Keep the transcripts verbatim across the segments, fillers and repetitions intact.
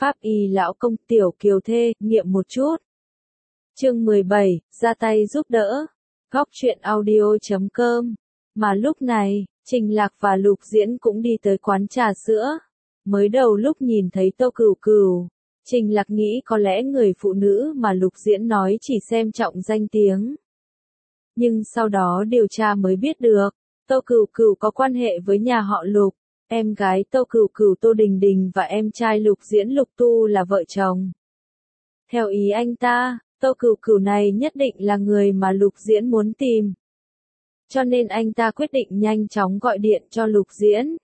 Pháp y lão công tiểu kiều thê, nghiệm một chút. Chương mười bảy, ra tay giúp đỡ. Góc truyện audio chấm com. Mà lúc này, Trình Lạc và Lục Diễn cũng đi tới quán trà sữa. Mới đầu lúc nhìn thấy Tô Cửu Cửu, Trình Lạc nghĩ có lẽ người phụ nữ mà Lục Diễn nói chỉ xem trọng danh tiếng. Nhưng sau đó điều tra mới biết được, Tô Cửu Cửu có quan hệ với nhà họ Lục. Em gái Tô Cửu Cửu Tô Đình Đình và em trai Lục Diễn Lục Tu là vợ chồng. Theo ý anh ta, Tô Cửu Cửu này nhất định là người mà Lục Diễn muốn tìm. Cho nên anh ta quyết định nhanh chóng gọi điện cho Lục Diễn.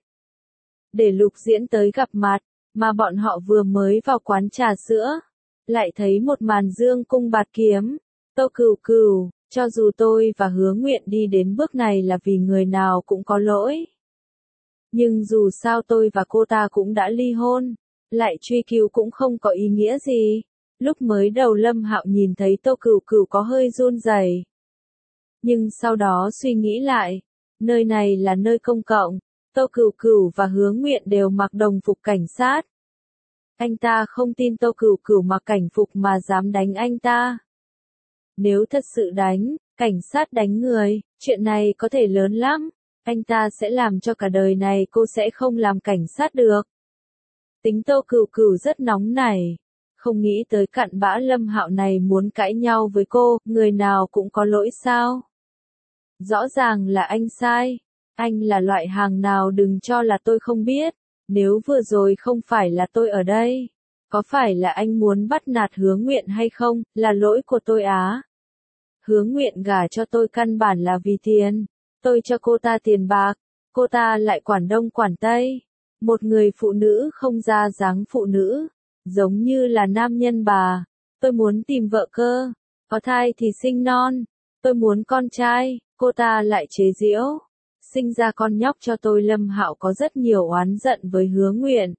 Để Lục Diễn tới gặp mặt, mà bọn họ vừa mới vào quán trà sữa. Lại thấy một màn dương cung bạt kiếm. Tô Cửu Cửu, cho dù tôi và Hứa Nguyện đi đến bước này là vì người nào cũng có lỗi. Nhưng dù sao tôi và cô ta cũng đã ly hôn, lại truy cứu cũng không có ý nghĩa gì. Lúc mới đầu Lâm Hạo nhìn thấy Tô Cửu Cửu có hơi run rẩy. Nhưng sau đó suy nghĩ lại, nơi này là nơi công cộng, Tô Cửu Cửu và Hứa Nguyện đều mặc đồng phục cảnh sát. Anh ta không tin Tô Cửu Cửu mặc cảnh phục mà dám đánh anh ta. Nếu thật sự đánh, cảnh sát đánh người, chuyện này có thể lớn lắm. Anh ta sẽ làm cho cả đời này cô sẽ không làm cảnh sát được. Tính Tô Cửu Cửu rất nóng nảy. Không nghĩ tới cặn bã Lâm Hạo này muốn cãi nhau với cô, người nào cũng có lỗi sao? Rõ ràng là anh sai. Anh là loại hàng nào đừng cho là tôi không biết. Nếu vừa rồi không phải là tôi ở đây, có phải là anh muốn bắt nạt Hứa Nguyện hay không, là lỗi của tôi á. Hứa Nguyện gả cho tôi căn bản là vì tiền. Tôi cho cô ta tiền bạc, cô ta lại quản đông quản tây. Một người phụ nữ không ra dáng phụ nữ, giống như là nam nhân bà. Tôi muốn tìm vợ cơ, có thai thì sinh non. Tôi muốn con trai, cô ta lại chế giễu. Sinh ra con nhóc cho tôi. Lâm Hạo có rất nhiều oán giận với Hứa Nguyện.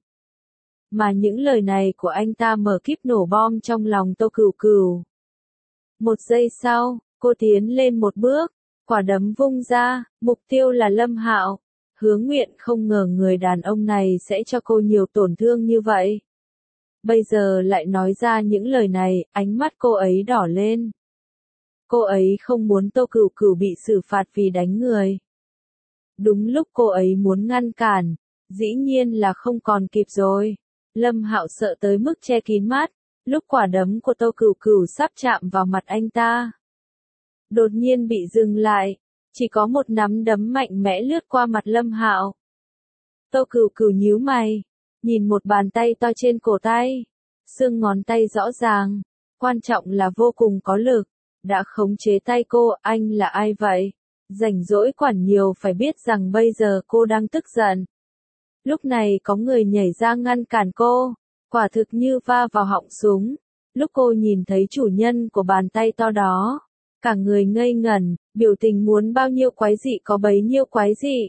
Mà những lời này của anh ta mở kíp nổ bom trong lòng Tô Cửu Cửu. Một giây sau, cô tiến lên một bước. Quả đấm vung ra, mục tiêu là Lâm Hạo. Hứa Nguyện không ngờ người đàn ông này sẽ cho cô nhiều tổn thương như vậy. Bây giờ lại nói ra những lời này, ánh mắt cô ấy đỏ lên. Cô ấy không muốn Tô Cửu Cửu bị xử phạt vì đánh người. Đúng lúc cô ấy muốn ngăn cản, dĩ nhiên là không còn kịp rồi. Lâm Hạo sợ tới mức che kín mắt, lúc quả đấm của Tô Cửu Cửu sắp chạm vào mặt anh ta. Đột nhiên bị dừng lại, chỉ có một nắm đấm mạnh mẽ lướt qua mặt Lâm Hạo. Tô Cửu Cửu nhíu mày, nhìn một bàn tay to trên cổ tay, xương ngón tay rõ ràng, quan trọng là vô cùng có lực, đã khống chế tay cô. Anh là ai vậy? Rảnh rỗi quản nhiều, phải biết rằng bây giờ cô đang tức giận. Lúc này có người nhảy ra ngăn cản cô, quả thực như va vào họng súng. Lúc cô nhìn thấy chủ nhân của bàn tay to đó, cả người ngây ngẩn, biểu tình muốn bao nhiêu quái dị có bấy nhiêu quái dị.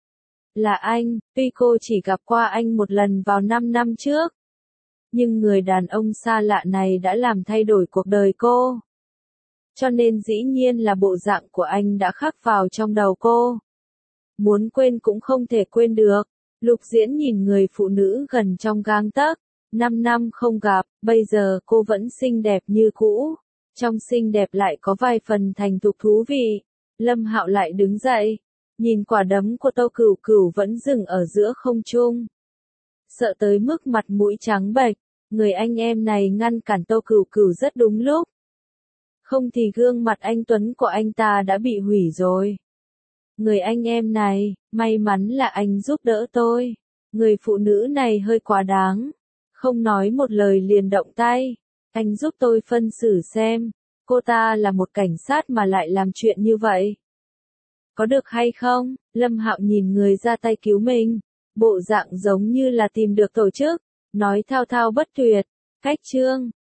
Là anh, tuy cô chỉ gặp qua anh một lần vào năm năm trước. Nhưng người đàn ông xa lạ này đã làm thay đổi cuộc đời cô. Cho nên dĩ nhiên là bộ dạng của anh đã khắc vào trong đầu cô. Muốn quên cũng không thể quên được. Lục Diễn nhìn người phụ nữ gần trong gang tấc. Năm năm không gặp, bây giờ cô vẫn xinh đẹp như cũ. Trong xinh đẹp lại có vài phần thành thục thú vị. Lâm Hạo lại đứng dậy, nhìn quả đấm của Tô Cửu Cửu vẫn dừng ở giữa không trung. Sợ tới mức mặt mũi trắng bệch, người anh em này ngăn cản Tô Cửu Cửu rất đúng lúc. Không thì gương mặt anh tuấn của anh ta đã bị hủy rồi. Người anh em này, may mắn là anh giúp đỡ tôi. Người phụ nữ này hơi quá đáng. Không nói một lời liền động tay. Anh giúp tôi phân xử xem, cô ta là một cảnh sát mà lại làm chuyện như vậy. Có được hay không? Lâm Hạo nhìn người ra tay cứu mình, bộ dạng giống như là tìm được tổ chức, nói thao thao bất tuyệt. Cách chương,